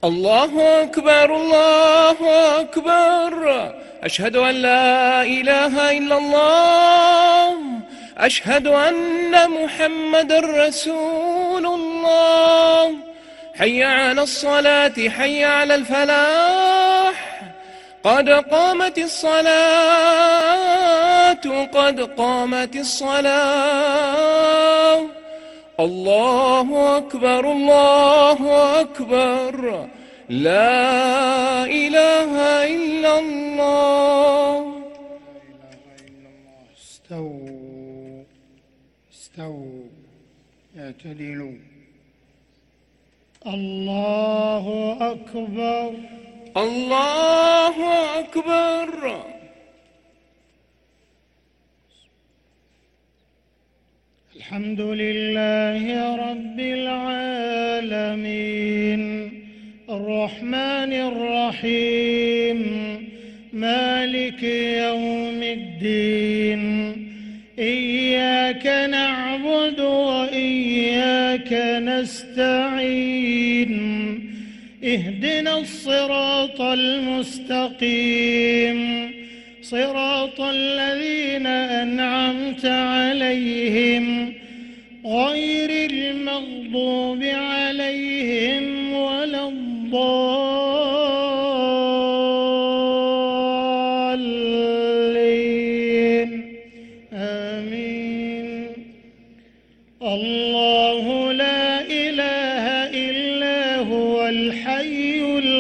الله أكبر الله أكبر. أشهد أن لا إله إلا الله. أشهد أن محمد رسول الله. حي على الصلاة حي على الفلاح. قد قامت الصلاة قد قامت الصلاة. الله أكبر الله أكبر. لا إله إلا الله. استووا استووا اعتدلوا. الله أكبر الله أكبر. الحمد لله رب العالمين الرحمن الرحيم مالك يوم الدين. إياك نعبد وإياك نستعين. اهدنا الصراط المستقيم صراط الذين أنعمت عليهم غير المغضوب عليهم ولا الضالين آمين. الله لا إله إلا هو الحي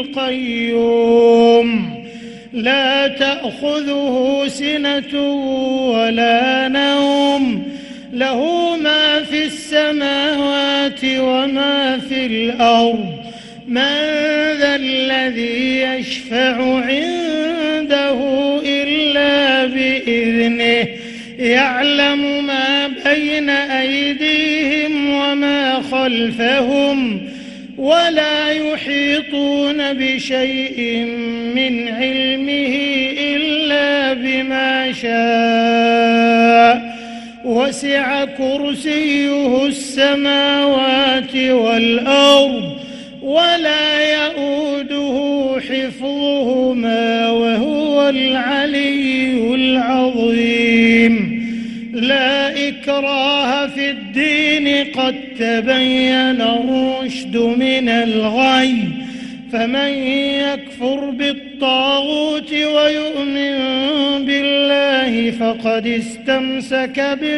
القيوم لا تأخذه سنة ولا نوم له ما في السماوات وما في الأرض. من ذا الذي يشفع عنده إلا بإذنه. يعلم ما بين أيديهم وما خلفهم ولا يحيطون بشيء من علمه إلا بما شاء. وسع كرسيه السماوات والأرض ولا يؤوده حفظهما وهو العلي العظيم. لا إكراه في الدين قد تبين الرشد من الغي. فمن يكفر بالطاغوت ويؤمن بالله فقد استمسك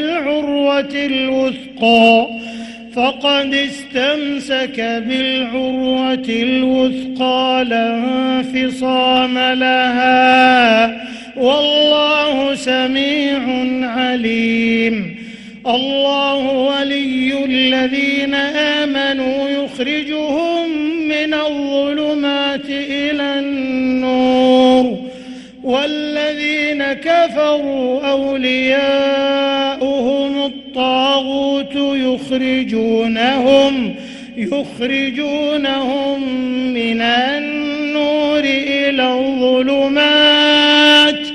بالعروة الوثقى لا انفصام لها. والله سميع عليم. الله ولي الذين آمنوا يخرجهم من الظلمات إلى النور. والذين كفروا أولياؤهم الطاغوت يخرجونهم من النور إلى الظلمات.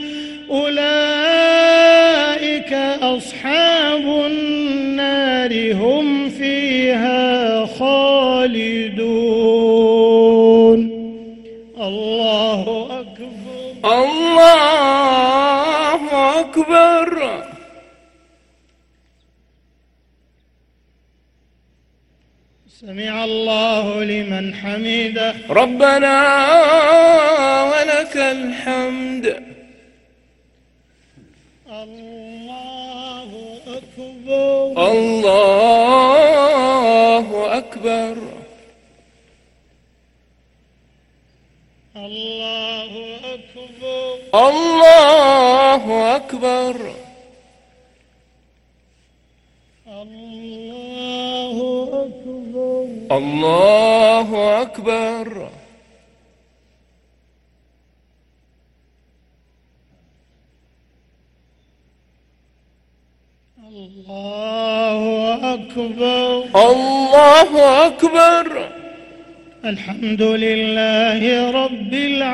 أولئك أصحاب النار هم فيها خالدون. الله أكبر الله أكبر. سمع الله لمن حمده. ربنا ولك الحمد. الله أكبر الله أكبر. الله أكبر الله أكبر. الله أكبر الله أكبر. الله أكبر الله أكبر. الحمد لله رب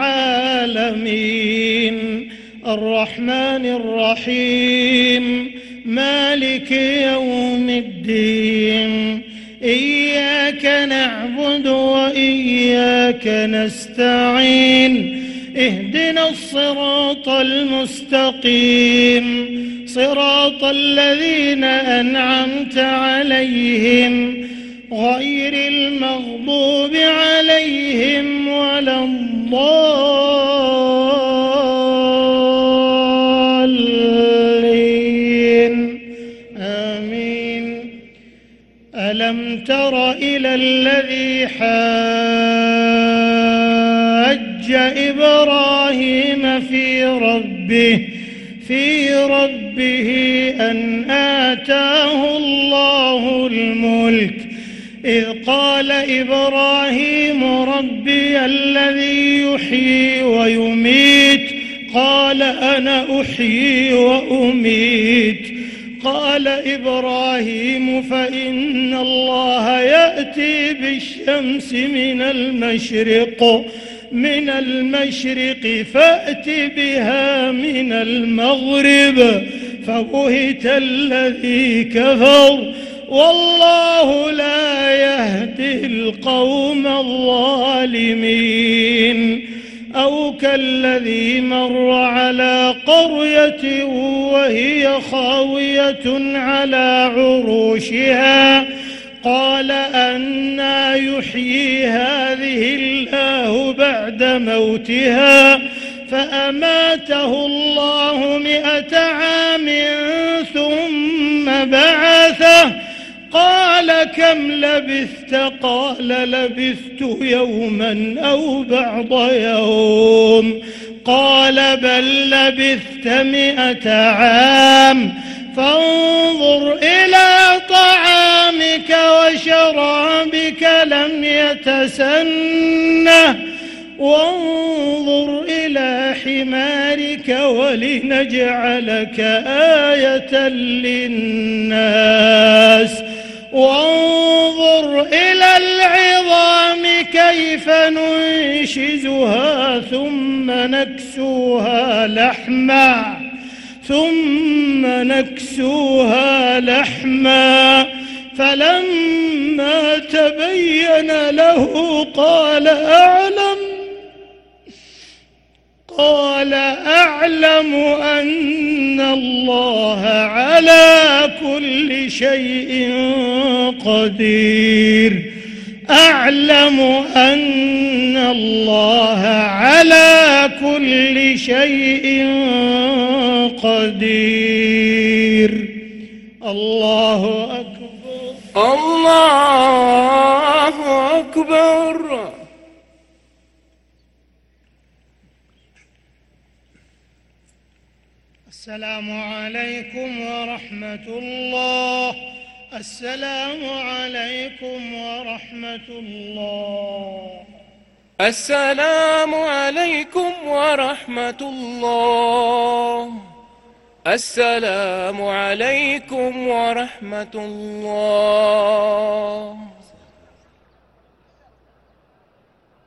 العالمين الرحمن الرحيم مالك يوم الدين. إياك نعبد وإياك نستعين اهدنا الصراط المستقيم صراط الذين أنعمت عليهم غير المغضوب عليهم ولا الضالين آمين. ألم تر إلى الذي حاج إبراهيم في ربه أن آتاه الله الملك إذ قال إبراهيم ربي الذي يحيي ويميت قال أنا أحيي وأميت قال إبراهيم فإن الله يأتي بالشمس من المشرق فأت بها من المغرب فبهت الذي كفر والله لا يهدي القوم الظالمين. أو كالذي مر على قرية وهي خاوية على عروشها قال أنى يحيي هذه الله بعد موتها فأماته الله 100 عام ثم بعثه قال كم لبثت قال لبثت يوما أو بعض يوم قال بل لبثت 100 عام فانظر إلى طعامك وشرابك لم يتسنه وانظر إلى حمارك ولنجعلك آية للناس وانظر إلى العظام كيف ننشزها ثم نكسوها لحما فلما تبين له قال أعلم أن الله على كل شيء قدير أعلم أن الله على كل شيء قدير. الله أكبر الله أكبر. السلام عليكم ورحمة الله. السلام عليكم ورحمة الله. السلام عليكم ورحمة الله. السلام عليكم ورحمة الله.